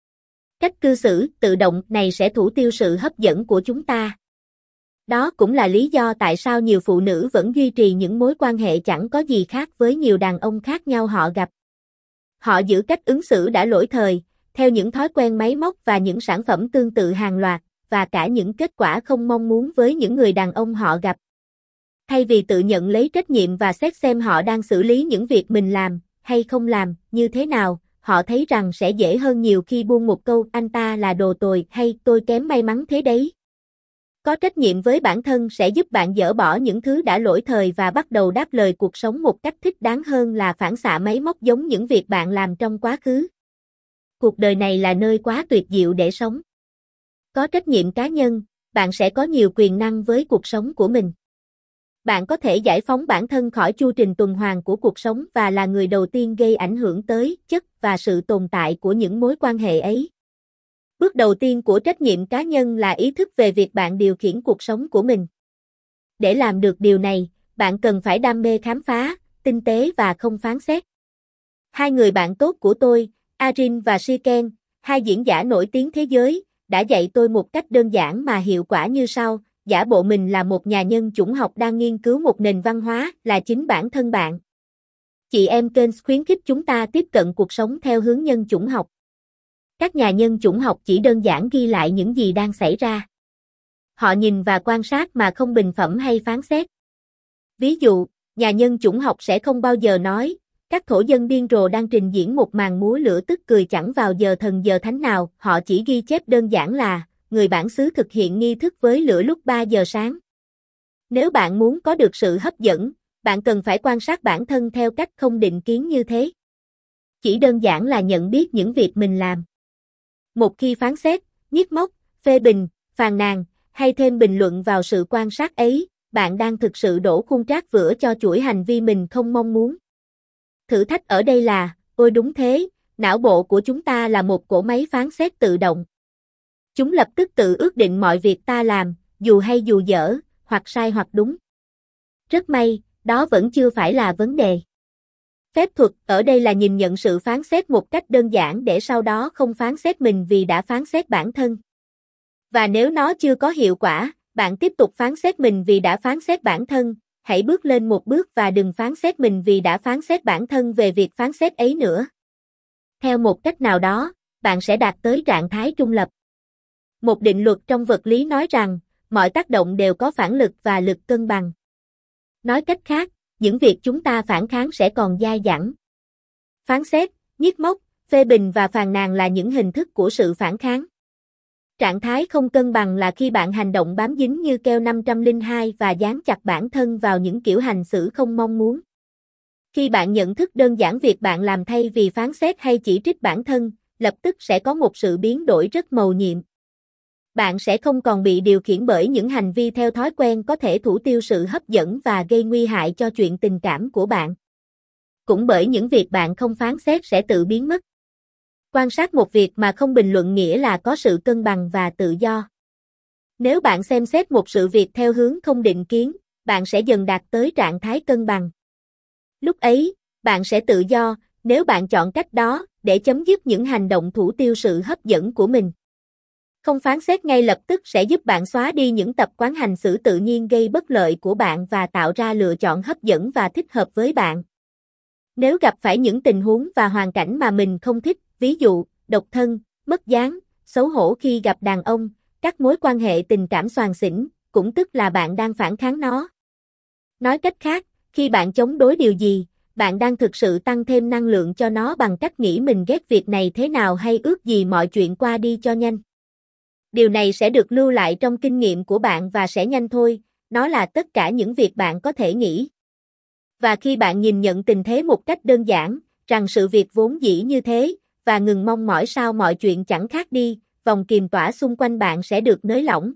Cách cư xử tự động này sẽ thủ tiêu sự hấp dẫn của chúng ta. Đó cũng là lý do tại sao nhiều phụ nữ vẫn duy trì những mối quan hệ chẳng có gì khác với nhiều đàn ông khác nhau họ gặp. Họ giữ cách ứng xử đã lỗi thời, theo những thói quen máy móc và những sản phẩm tương tự hàng loạt, và cả những kết quả không mong muốn với những người đàn ông họ gặp. Thay vì tự nhận lấy trách nhiệm và xét xem họ đang xử lý những việc mình làm, hay không làm, như thế nào, họ thấy rằng sẽ dễ hơn nhiều khi buông một câu anh ta là đồ tồi hay tôi kém may mắn thế đấy. Có trách nhiệm với bản thân sẽ giúp bạn dỡ bỏ những thứ đã lỗi thời và bắt đầu đáp lời cuộc sống một cách thích đáng hơn là phản xạ máy móc giống những việc bạn làm trong quá khứ. Cuộc đời này là nơi quá tuyệt diệu để sống. Có trách nhiệm cá nhân, bạn sẽ có nhiều quyền năng với cuộc sống của mình. Bạn có thể giải phóng bản thân khỏi chu trình tuần hoàn của cuộc sống và là người đầu tiên gây ảnh hưởng tới chất và sự tồn tại của những mối quan hệ ấy. Bước đầu tiên của trách nhiệm cá nhân là ý thức về việc bạn điều khiển cuộc sống của mình. Để làm được điều này, bạn cần phải đam mê khám phá, tinh tế và không phán xét. Hai người bạn tốt của tôi, Arin và Shiken, hai diễn giả nổi tiếng thế giới, đã dạy tôi một cách đơn giản mà hiệu quả như sau: giả bộ mình là một nhà nhân chủng học đang nghiên cứu một nền văn hóa là chính bản thân bạn. Chị em kênh khuyến khích chúng ta tiếp cận cuộc sống theo hướng nhân chủng học. Các nhà nhân chủng học chỉ đơn giản ghi lại những gì đang xảy ra. Họ nhìn và quan sát mà không bình phẩm hay phán xét. Ví dụ, nhà nhân chủng học sẽ không bao giờ nói, các thổ dân điên rồ đang trình diễn một màn múa lửa tức cười chẳng vào giờ thần giờ thánh nào, họ chỉ ghi chép đơn giản là, người bản xứ thực hiện nghi thức với lửa lúc ba giờ sáng. Nếu bạn muốn có được sự hấp dẫn, bạn cần phải quan sát bản thân theo cách không định kiến như thế. Chỉ đơn giản là nhận biết những việc mình làm. Một khi phán xét, nhiếc móc, phê bình, phàn nàn, hay thêm bình luận vào sự quan sát ấy, bạn đang thực sự đổ khuôn trát vữa cho chuỗi hành vi mình không mong muốn. Thử thách ở đây là, ôi đúng thế, não bộ của chúng ta là một cỗ máy phán xét tự động. Chúng lập tức tự ước định mọi việc ta làm, dù hay dù dở, hoặc sai hoặc đúng. Rất may, đó vẫn chưa phải là vấn đề. Phép thuật ở đây là nhìn nhận sự phán xét một cách đơn giản để sau đó không phán xét mình vì đã phán xét bản thân. Và nếu nó chưa có hiệu quả, bạn tiếp tục phán xét mình vì đã phán xét bản thân, hãy bước lên một bước và đừng phán xét mình vì đã phán xét bản thân về việc phán xét ấy nữa. Theo một cách nào đó, bạn sẽ đạt tới trạng thái trung lập. Một định luật trong vật lý nói rằng, mọi tác động đều có phản lực và lực cân bằng. Nói cách khác, những việc chúng ta phản kháng sẽ còn dai dẳng. Phán xét, nhiếc móc, phê bình và phàn nàn là những hình thức của sự phản kháng. Trạng thái không cân bằng là khi bạn hành động bám dính như keo năm trăm lẻ hai và dán chặt bản thân vào những kiểu hành xử không mong muốn. Khi bạn nhận thức đơn giản việc bạn làm thay vì phán xét hay chỉ trích bản thân, lập tức sẽ có một sự biến đổi rất mầu nhiệm. Bạn sẽ không còn bị điều khiển bởi những hành vi theo thói quen có thể thủ tiêu sự hấp dẫn và gây nguy hại cho chuyện tình cảm của bạn. Cũng bởi những việc bạn không phán xét sẽ tự biến mất. Quan sát một việc mà không bình luận nghĩa là có sự cân bằng và tự do. Nếu bạn xem xét một sự việc theo hướng không định kiến, bạn sẽ dần đạt tới trạng thái cân bằng. Lúc ấy, bạn sẽ tự do, nếu bạn chọn cách đó, để chấm dứt những hành động thủ tiêu sự hấp dẫn của mình. Không phán xét ngay lập tức sẽ giúp bạn xóa đi những tập quán hành xử tự nhiên gây bất lợi của bạn và tạo ra lựa chọn hấp dẫn và thích hợp với bạn. Nếu gặp phải những tình huống và hoàn cảnh mà mình không thích, ví dụ, độc thân, mất dáng, xấu hổ khi gặp đàn ông, các mối quan hệ tình cảm xoàn xỉn, cũng tức là bạn đang phản kháng nó. Nói cách khác, khi bạn chống đối điều gì, bạn đang thực sự tăng thêm năng lượng cho nó bằng cách nghĩ mình ghét việc này thế nào hay ước gì mọi chuyện qua đi cho nhanh. Điều này sẽ được lưu lại trong kinh nghiệm của bạn và sẽ nhanh thôi, nó là tất cả những việc bạn có thể nghĩ. Và khi bạn nhìn nhận tình thế một cách đơn giản, rằng sự việc vốn dĩ như thế, và ngừng mong mỏi sao mọi chuyện chẳng khác đi, vòng kiềm tỏa xung quanh bạn sẽ được nới lỏng.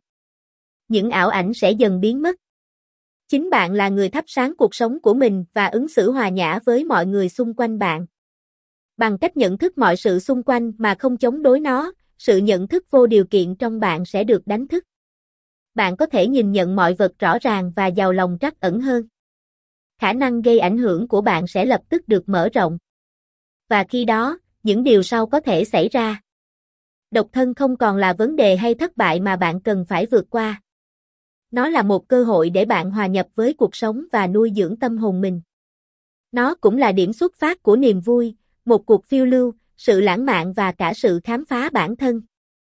Những ảo ảnh sẽ dần biến mất. Chính bạn là người thắp sáng cuộc sống của mình và ứng xử hòa nhã với mọi người xung quanh bạn. Bằng cách nhận thức mọi sự xung quanh mà không chống đối nó, sự nhận thức vô điều kiện trong bạn sẽ được đánh thức. Bạn có thể nhìn nhận mọi vật rõ ràng và giàu lòng trắc ẩn hơn. Khả năng gây ảnh hưởng của bạn sẽ lập tức được mở rộng. Và khi đó, những điều sau có thể xảy ra. Độc thân không còn là vấn đề hay thất bại mà bạn cần phải vượt qua. Nó là một cơ hội để bạn hòa nhập với cuộc sống và nuôi dưỡng tâm hồn mình. Nó cũng là điểm xuất phát của niềm vui, một cuộc phiêu lưu, sự lãng mạn và cả sự khám phá bản thân.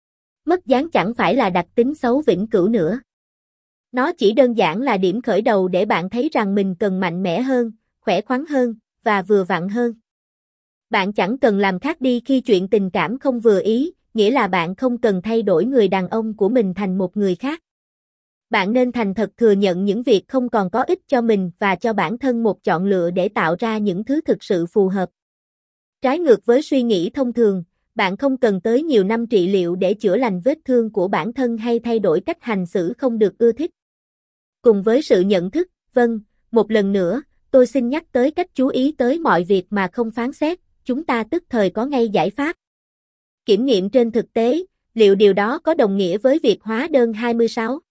Mất dáng chẳng phải là đặc tính xấu vĩnh cửu nữa. Nó chỉ đơn giản là điểm khởi đầu để bạn thấy rằng mình cần mạnh mẽ hơn, khỏe khoắn hơn, và vừa vặn hơn. Bạn chẳng cần làm khác đi khi chuyện tình cảm không vừa ý, nghĩa là bạn không cần thay đổi người đàn ông của mình thành một người khác. Bạn nên thành thật thừa nhận những việc không còn có ích cho mình và cho bản thân một chọn lựa để tạo ra những thứ thực sự phù hợp. Trái ngược với suy nghĩ thông thường, bạn không cần tới nhiều năm trị liệu để chữa lành vết thương của bản thân hay thay đổi cách hành xử không được ưa thích. Cùng với sự nhận thức, vâng, một lần nữa, tôi xin nhắc tới cách chú ý tới mọi việc mà không phán xét, chúng ta tức thời có ngay giải pháp. Kiểm nghiệm trên thực tế, liệu điều đó có đồng nghĩa với việc hóa đơn hai mươi sáu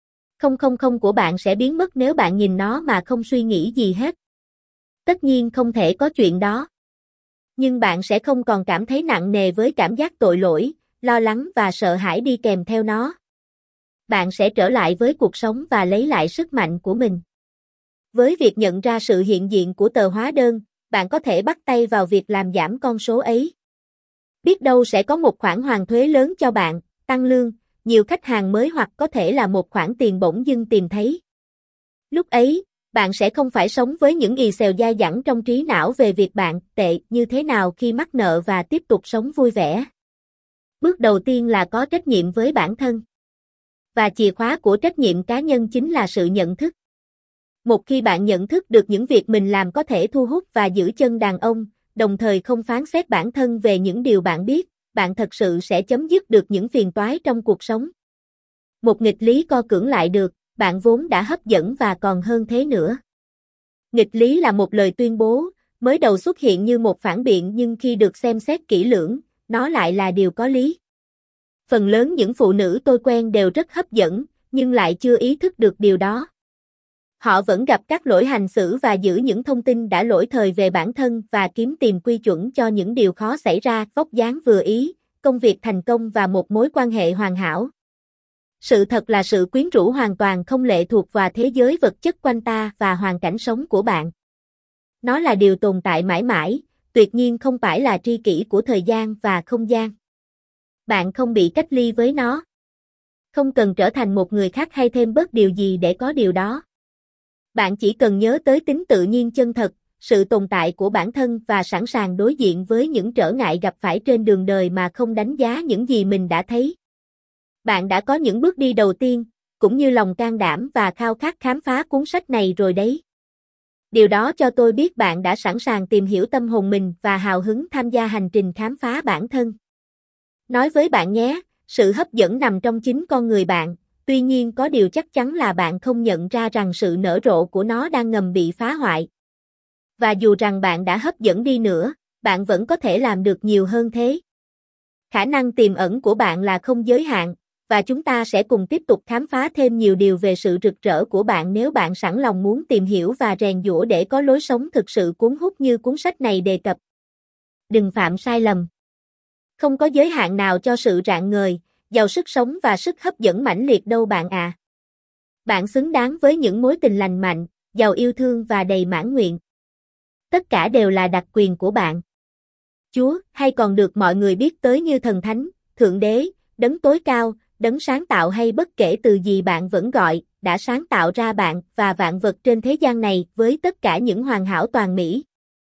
không của bạn sẽ biến mất nếu bạn nhìn nó mà không suy nghĩ gì hết? Tất nhiên không thể có chuyện đó. Nhưng bạn sẽ không còn cảm thấy nặng nề với cảm giác tội lỗi, lo lắng và sợ hãi đi kèm theo nó. Bạn sẽ trở lại với cuộc sống và lấy lại sức mạnh của mình. Với việc nhận ra sự hiện diện của tờ hóa đơn, bạn có thể bắt tay vào việc làm giảm con số ấy. Biết đâu sẽ có một khoản hoàn thuế lớn cho bạn, tăng lương, nhiều khách hàng mới hoặc có thể là một khoản tiền bỗng dưng tìm thấy. Lúc ấy, bạn sẽ không phải sống với những ì xèo dai dẳng trong trí não về việc bạn tệ như thế nào khi mắc nợ và tiếp tục sống vui vẻ. Bước đầu tiên là có trách nhiệm với bản thân. Và chìa khóa của trách nhiệm cá nhân chính là sự nhận thức. Một khi bạn nhận thức được những việc mình làm có thể thu hút và giữ chân đàn ông, đồng thời không phán xét bản thân về những điều bạn biết, bạn thật sự sẽ chấm dứt được những phiền toái trong cuộc sống. Một nghịch lý co cưỡng lại được, bạn vốn đã hấp dẫn và còn hơn thế nữa. Nghịch lý là một lời tuyên bố, mới đầu xuất hiện như một phản biện nhưng khi được xem xét kỹ lưỡng, nó lại là điều có lý. Phần lớn những phụ nữ tôi quen đều rất hấp dẫn, nhưng lại chưa ý thức được điều đó. Họ vẫn gặp các lỗi hành xử và giữ những thông tin đã lỗi thời về bản thân và kiếm tìm quy chuẩn cho những điều khó xảy ra, vóc dáng vừa ý, công việc thành công và một mối quan hệ hoàn hảo. Sự thật là sự quyến rũ hoàn toàn không lệ thuộc vào thế giới vật chất quanh ta và hoàn cảnh sống của bạn. Nó là điều tồn tại mãi mãi, tuyệt nhiên không phải là tri kỷ của thời gian và không gian. Bạn không bị cách ly với nó. Không cần trở thành một người khác hay thêm bớt điều gì để có điều đó. Bạn chỉ cần nhớ tới tính tự nhiên chân thật, sự tồn tại của bản thân và sẵn sàng đối diện với những trở ngại gặp phải trên đường đời mà không đánh giá những gì mình đã thấy. Bạn đã có những bước đi đầu tiên, cũng như lòng can đảm và khao khát khám phá cuốn sách này rồi đấy. Điều đó cho tôi biết bạn đã sẵn sàng tìm hiểu tâm hồn mình và hào hứng tham gia hành trình khám phá bản thân. Nói với bạn nhé, sự hấp dẫn nằm trong chính con người bạn, tuy nhiên có điều chắc chắn là bạn không nhận ra rằng sự nở rộ của nó đang ngầm bị phá hoại. Và dù rằng bạn đã hấp dẫn đi nữa, bạn vẫn có thể làm được nhiều hơn thế. Khả năng tiềm ẩn của bạn là không giới hạn, và chúng ta sẽ cùng tiếp tục khám phá thêm nhiều điều về sự rực rỡ của bạn nếu bạn sẵn lòng muốn tìm hiểu và rèn giũa để có lối sống thực sự cuốn hút như cuốn sách này đề cập. Đừng phạm sai lầm. Không có giới hạn nào cho sự rạng ngời, giàu sức sống và sức hấp dẫn mãnh liệt đâu bạn à. Bạn xứng đáng với những mối tình lành mạnh, giàu yêu thương và đầy mãn nguyện. Tất cả đều là đặc quyền của bạn. Chúa, hay còn được mọi người biết tới như Thần Thánh, Thượng Đế, Đấng tối cao, Đấng sáng tạo hay bất kể từ gì bạn vẫn gọi, đã sáng tạo ra bạn và vạn vật trên thế gian này với tất cả những hoàn hảo toàn mỹ.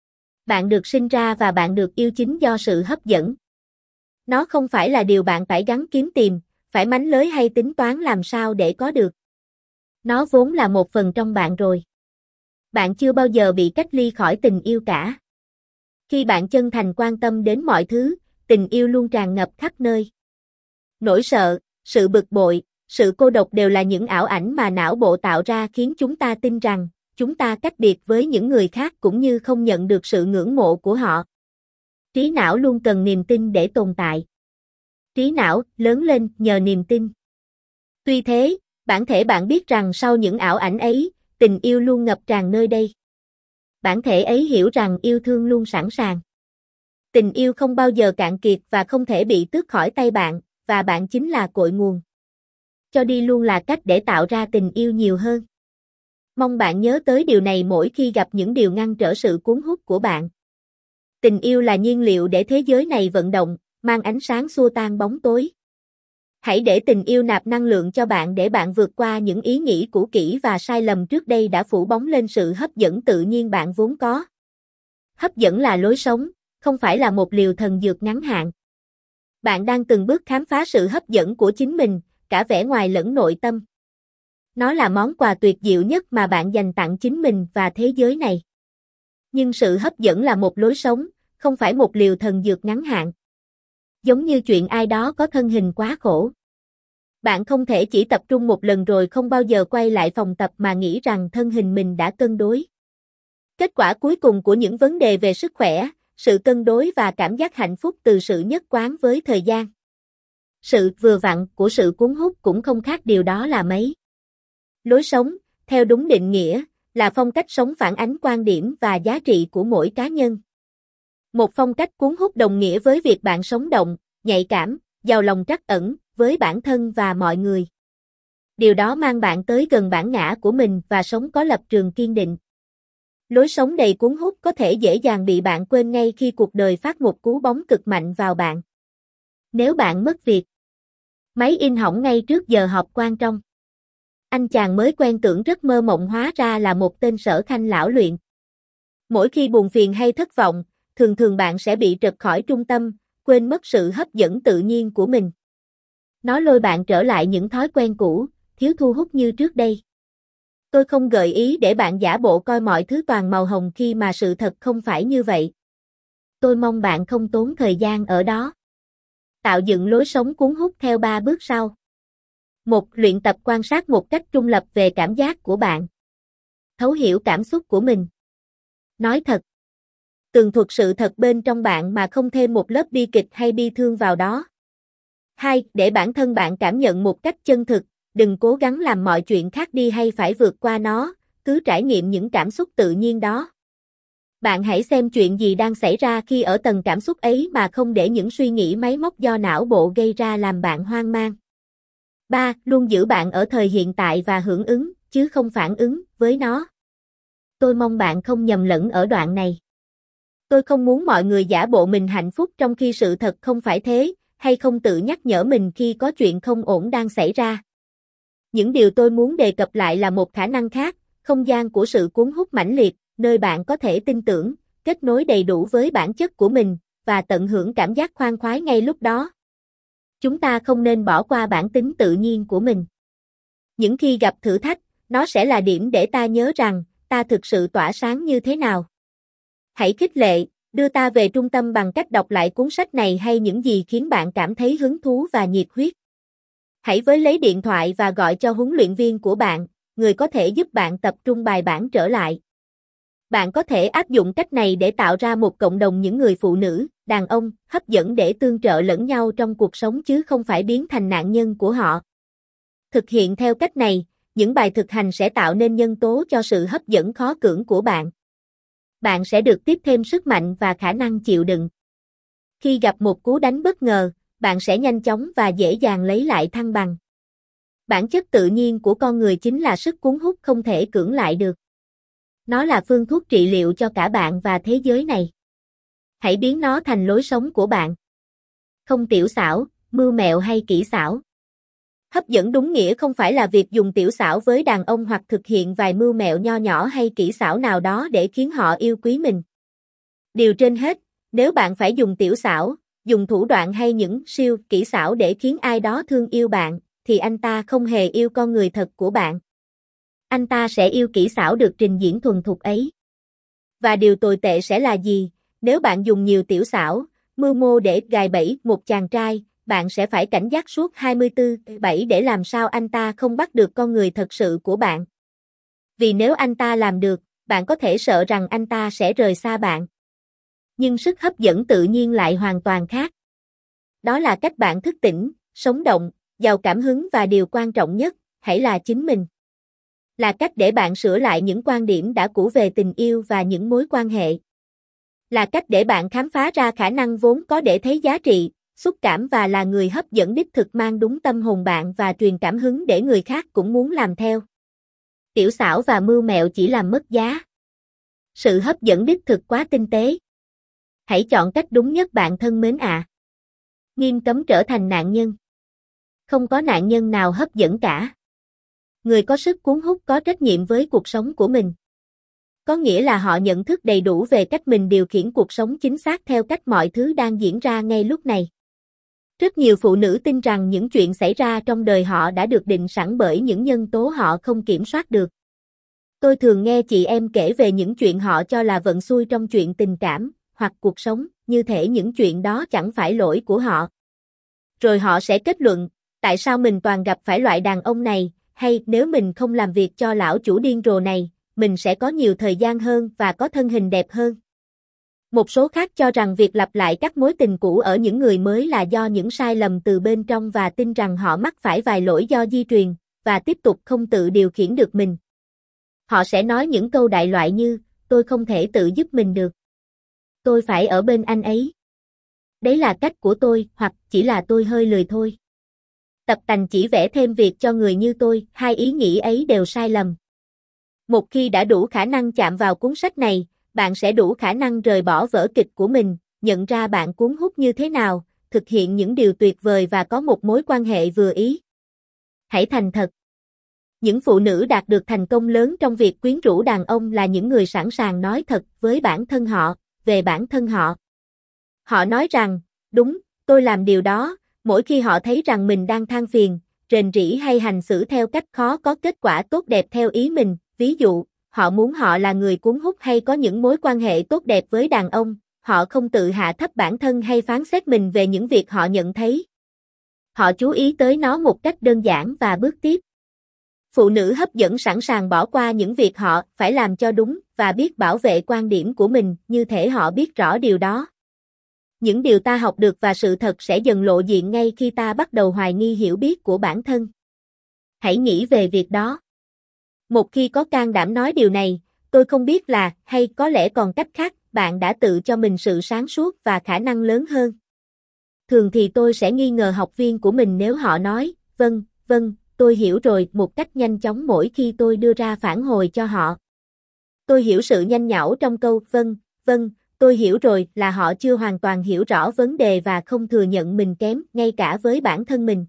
Bạn được sinh ra và bạn được yêu chính do sự hấp dẫn. Nó không phải là điều bạn phải gắng kiếm tìm, phải mánh lới hay tính toán làm sao để có được. Nó vốn là một phần trong bạn rồi. Bạn chưa bao giờ bị cách ly khỏi tình yêu cả. Khi bạn chân thành quan tâm đến mọi thứ, tình yêu luôn tràn ngập khắp nơi. Nỗi sợ, sự bực bội, sự cô độc đều là những ảo ảnh mà não bộ tạo ra khiến chúng ta tin rằng chúng ta cách biệt với những người khác cũng như không nhận được sự ngưỡng mộ của họ. Trí não luôn cần niềm tin để tồn tại. Trí não lớn lên nhờ niềm tin. Tuy thế, bản thể bạn biết rằng sau những ảo ảnh ấy, tình yêu luôn ngập tràn nơi đây. Bản thể ấy hiểu rằng yêu thương luôn sẵn sàng. Tình yêu không bao giờ cạn kiệt và không thể bị tước khỏi tay bạn, và bạn chính là cội nguồn. Cho đi luôn là cách để tạo ra tình yêu nhiều hơn. Mong bạn nhớ tới điều này mỗi khi gặp những điều ngăn trở sự cuốn hút của bạn. Tình yêu là nhiên liệu để thế giới này vận động, mang ánh sáng xua tan bóng tối. Hãy để tình yêu nạp năng lượng cho bạn để bạn vượt qua những ý nghĩ cũ kỹ và sai lầm trước đây đã phủ bóng lên sự hấp dẫn tự nhiên bạn vốn có. Hấp dẫn là lối sống, không phải là một liều thần dược ngắn hạn. Bạn đang từng bước khám phá sự hấp dẫn của chính mình, cả vẻ ngoài lẫn nội tâm. Nó là món quà tuyệt diệu nhất mà bạn dành tặng chính mình và thế giới này. Nhưng sự hấp dẫn là một lối sống, không phải một liều thần dược ngắn hạn. Giống như chuyện ai đó có thân hình quá khổ. Bạn không thể chỉ tập trung một lần rồi không bao giờ quay lại phòng tập mà nghĩ rằng thân hình mình đã cân đối. Kết quả cuối cùng của những vấn đề về sức khỏe, sự cân đối và cảm giác hạnh phúc từ sự nhất quán với thời gian. Sự vừa vặn của sự cuốn hút cũng không khác điều đó là mấy. Lối sống, theo đúng định nghĩa, là phong cách sống phản ánh quan điểm và giá trị của mỗi cá nhân. Một phong cách cuốn hút đồng nghĩa với việc bạn sống động, nhạy cảm, giàu lòng trắc ẩn với bản thân và mọi người. Điều đó mang bạn tới gần bản ngã của mình và sống có lập trường kiên định. Lối sống đầy cuốn hút có thể dễ dàng bị bạn quên ngay khi cuộc đời phát một cú bóng cực mạnh vào bạn. Nếu bạn mất việc, máy in hỏng ngay trước giờ họp quan trọng. Anh chàng mới quen tưởng rất mơ mộng hóa ra là một tên sở khanh lão luyện. Mỗi khi buồn phiền hay thất vọng, thường thường bạn sẽ bị trật khỏi trung tâm, quên mất sự hấp dẫn tự nhiên của mình. Nó lôi bạn trở lại những thói quen cũ, thiếu thu hút như trước đây. Tôi không gợi ý để bạn giả bộ coi mọi thứ toàn màu hồng khi mà sự thật không phải như vậy. Tôi mong bạn không tốn thời gian ở đó. Tạo dựng lối sống cuốn hút theo ba bước sau. một. Luyện tập quan sát một cách trung lập về cảm giác của bạn. Thấu hiểu cảm xúc của mình. Nói thật. Tường thuật sự thật bên trong bạn mà không thêm một lớp bi kịch hay bi thương vào đó. hai. Để bản thân bạn cảm nhận một cách chân thực, đừng cố gắng làm mọi chuyện khác đi hay phải vượt qua nó, cứ cứ trải nghiệm những cảm xúc tự nhiên đó. Bạn hãy xem chuyện gì đang xảy ra khi ở tầng cảm xúc ấy mà không để những suy nghĩ máy móc do não bộ gây ra làm bạn hoang mang. ba. Luôn giữ bạn ở thời hiện tại và hưởng ứng, chứ không phản ứng với nó. Tôi mong bạn không nhầm lẫn ở đoạn này. Tôi không muốn mọi người giả bộ mình hạnh phúc trong khi sự thật không phải thế, hay không tự nhắc nhở mình khi có chuyện không ổn đang xảy ra. Những điều tôi muốn đề cập lại là một khả năng khác, không gian của sự cuốn hút mãnh liệt, nơi bạn có thể tin tưởng, kết nối đầy đủ với bản chất của mình, và tận hưởng cảm giác khoan khoái ngay lúc đó. Chúng ta không nên bỏ qua bản tính tự nhiên của mình. Những khi gặp thử thách, nó sẽ là điểm để ta nhớ rằng, ta thực sự tỏa sáng như thế nào. Hãy khích lệ, đưa ta về trung tâm bằng cách đọc lại cuốn sách này hay những gì khiến bạn cảm thấy hứng thú và nhiệt huyết. Hãy với lấy điện thoại và gọi cho huấn luyện viên của bạn, người có thể giúp bạn tập trung bài bản trở lại. Bạn có thể áp dụng cách này để tạo ra một cộng đồng những người phụ nữ, đàn ông, hấp dẫn để tương trợ lẫn nhau trong cuộc sống chứ không phải biến thành nạn nhân của họ. Thực hiện theo cách này, những bài thực hành sẽ tạo nên nhân tố cho sự hấp dẫn khó cưỡng của bạn. Bạn sẽ được tiếp thêm sức mạnh và khả năng chịu đựng. Khi gặp một cú đánh bất ngờ, bạn sẽ nhanh chóng và dễ dàng lấy lại thăng bằng. Bản chất tự nhiên của con người chính là sức cuốn hút không thể cưỡng lại được. Nó là phương thuốc trị liệu cho cả bạn và thế giới này. Hãy biến nó thành lối sống của bạn. Không tiểu xảo, mưu mẹo hay kỹ xảo. Hấp dẫn đúng nghĩa không phải là việc dùng tiểu xảo với đàn ông hoặc thực hiện vài mưu mẹo nho nhỏ hay kỹ xảo nào đó để khiến họ yêu quý mình. Điều trên hết, nếu bạn phải dùng tiểu xảo, dùng thủ đoạn hay những siêu kỹ xảo để khiến ai đó thương yêu bạn, thì anh ta không hề yêu con người thật của bạn. Anh ta sẽ yêu kỹ xảo được trình diễn thuần thục ấy. Và điều tồi tệ sẽ là gì? Nếu bạn dùng nhiều tiểu xảo, mưu mô để gài bẫy một chàng trai, bạn sẽ phải cảnh giác suốt hai mươi tư trên bảy để làm sao anh ta không bắt được con người thật sự của bạn. Vì nếu anh ta làm được, bạn có thể sợ rằng anh ta sẽ rời xa bạn. Nhưng sức hấp dẫn tự nhiên lại hoàn toàn khác. Đó là cách bạn thức tỉnh, sống động, giàu cảm hứng và điều quan trọng nhất, hãy là chính mình. Là cách để bạn sửa lại những quan điểm đã cũ về tình yêu và những mối quan hệ. Là cách để bạn khám phá ra khả năng vốn có để thấy giá trị, xúc cảm và là người hấp dẫn đích thực mang đúng tâm hồn bạn và truyền cảm hứng để người khác cũng muốn làm theo. Tiểu xảo và mưu mẹo chỉ làm mất giá. Sự hấp dẫn đích thực quá tinh tế. Hãy chọn cách đúng nhất bạn thân mến ạ. À. Nghiêm cấm trở thành nạn nhân. Không có nạn nhân nào hấp dẫn cả. Người có sức cuốn hút có trách nhiệm với cuộc sống của mình. Có nghĩa là họ nhận thức đầy đủ về cách mình điều khiển cuộc sống chính xác theo cách mọi thứ đang diễn ra ngay lúc này. Rất nhiều phụ nữ tin rằng những chuyện xảy ra trong đời họ đã được định sẵn bởi những nhân tố họ không kiểm soát được. Tôi thường nghe chị em kể về những chuyện họ cho là vận xui trong chuyện tình cảm, hoặc cuộc sống, như thể những chuyện đó chẳng phải lỗi của họ. Rồi họ sẽ kết luận, tại sao mình toàn gặp phải loại đàn ông này, hay nếu mình không làm việc cho lão chủ điên rồ này, mình sẽ có nhiều thời gian hơn và có thân hình đẹp hơn. Một số khác cho rằng việc lặp lại các mối tình cũ ở những người mới là do những sai lầm từ bên trong và tin rằng họ mắc phải vài lỗi do di truyền, và tiếp tục không tự điều khiển được mình. Họ sẽ nói những câu đại loại như, tôi không thể tự giúp mình được. Tôi phải ở bên anh ấy. Đấy là cách của tôi, hoặc chỉ là tôi hơi lười thôi. Tập tành chỉ vẽ thêm việc cho người như tôi, hai ý nghĩ ấy đều sai lầm. Một khi đã đủ khả năng chạm vào cuốn sách này, bạn sẽ đủ khả năng rời bỏ vở kịch của mình, nhận ra bạn cuốn hút như thế nào, thực hiện những điều tuyệt vời và có một mối quan hệ vừa ý. Hãy thành thật. Những phụ nữ đạt được thành công lớn trong việc quyến rũ đàn ông là những người sẵn sàng nói thật với bản thân họ, về bản thân họ. Họ nói rằng, đúng, tôi làm điều đó, mỗi khi họ thấy rằng mình đang than phiền, rền rĩ hay hành xử theo cách khó có kết quả tốt đẹp theo ý mình, ví dụ, họ muốn họ là người cuốn hút hay có những mối quan hệ tốt đẹp với đàn ông, họ không tự hạ thấp bản thân hay phán xét mình về những việc họ nhận thấy. Họ chú ý tới nó một cách đơn giản và bước tiếp. Phụ nữ hấp dẫn sẵn sàng bỏ qua những việc họ phải làm cho đúng và biết bảo vệ quan điểm của mình như thể họ biết rõ điều đó. Những điều ta học được và sự thật sẽ dần lộ diện ngay khi ta bắt đầu hoài nghi hiểu biết của bản thân. Hãy nghĩ về việc đó. Một khi có can đảm nói điều này, tôi không biết là, hay có lẽ còn cách khác, bạn đã tự cho mình sự sáng suốt và khả năng lớn hơn. Thường thì tôi sẽ nghi ngờ học viên của mình nếu họ nói, vâng, vâng, tôi hiểu rồi, một cách nhanh chóng mỗi khi tôi đưa ra phản hồi cho họ. Tôi hiểu sự nhanh nhảu trong câu, vâng, vâng, tôi hiểu rồi là họ chưa hoàn toàn hiểu rõ vấn đề và không thừa nhận mình kém, ngay cả với bản thân mình.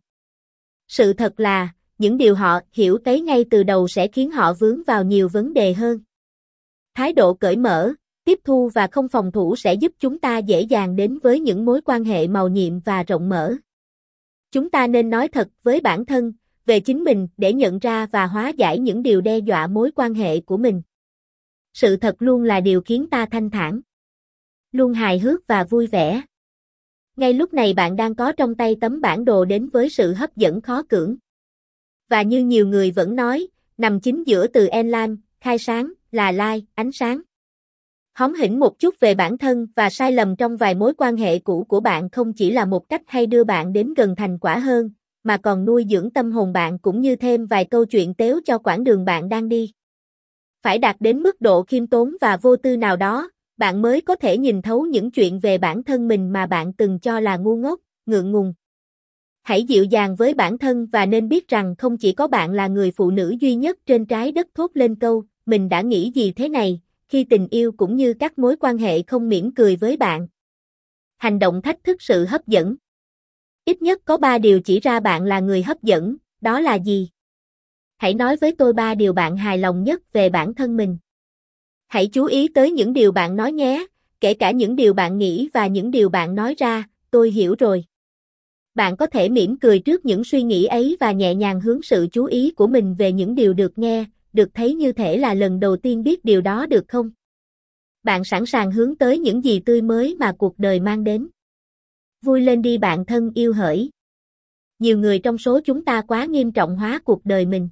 Sự thật là, những điều họ hiểu thấy ngay từ đầu sẽ khiến họ vướng vào nhiều vấn đề hơn. Thái độ cởi mở, tiếp thu và không phòng thủ sẽ giúp chúng ta dễ dàng đến với những mối quan hệ màu nhiệm và rộng mở. Chúng ta nên nói thật với bản thân, về chính mình để nhận ra và hóa giải những điều đe dọa mối quan hệ của mình. Sự thật luôn là điều khiến ta thanh thản, luôn hài hước và vui vẻ. Ngay lúc này bạn đang có trong tay tấm bản đồ đến với sự hấp dẫn khó cưỡng. Và như nhiều người vẫn nói, nằm chính giữa từ Enlam, khai sáng, là light, ánh sáng. Hóm hỉnh một chút về bản thân và sai lầm trong vài mối quan hệ cũ của bạn không chỉ là một cách hay đưa bạn đến gần thành quả hơn, mà còn nuôi dưỡng tâm hồn bạn cũng như thêm vài câu chuyện tếu cho quãng đường bạn đang đi. Phải đạt đến mức độ khiêm tốn và vô tư nào đó, bạn mới có thể nhìn thấu những chuyện về bản thân mình mà bạn từng cho là ngu ngốc, ngượng ngùng. Hãy dịu dàng với bản thân và nên biết rằng không chỉ có bạn là người phụ nữ duy nhất trên trái đất thốt lên câu, mình đã nghĩ gì thế này, khi tình yêu cũng như các mối quan hệ không mỉm cười với bạn. Hành động thách thức sự hấp dẫn. Ít nhất có ba điều chỉ ra bạn là người hấp dẫn, đó là gì? Hãy nói với tôi ba điều bạn hài lòng nhất về bản thân mình. Hãy chú ý tới những điều bạn nói nhé, kể cả những điều bạn nghĩ và những điều bạn nói ra, tôi hiểu rồi. Bạn có thể mỉm cười trước những suy nghĩ ấy và nhẹ nhàng hướng sự chú ý của mình về những điều được nghe, được thấy như thể là lần đầu tiên biết điều đó được không? Bạn sẵn sàng hướng tới những gì tươi mới mà cuộc đời mang đến. Vui lên đi bạn thân yêu hỡi. Nhiều người trong số chúng ta quá nghiêm trọng hóa cuộc đời mình.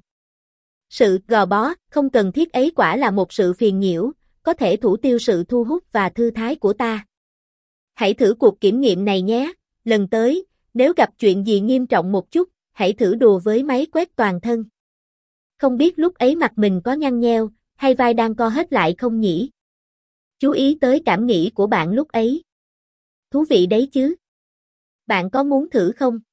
Sự gò bó, không cần thiết ấy quả là một sự phiền nhiễu, có thể thủ tiêu sự thu hút và thư thái của ta. Hãy thử cuộc kiểm nghiệm này nhé, lần tới, nếu gặp chuyện gì nghiêm trọng một chút, hãy thử đùa với máy quét toàn thân. Không biết lúc ấy mặt mình có nhăn nheo, hay vai đang co hết lại không nhỉ? Chú ý tới cảm nghĩ của bạn lúc ấy. Thú vị đấy chứ? Bạn có muốn thử không?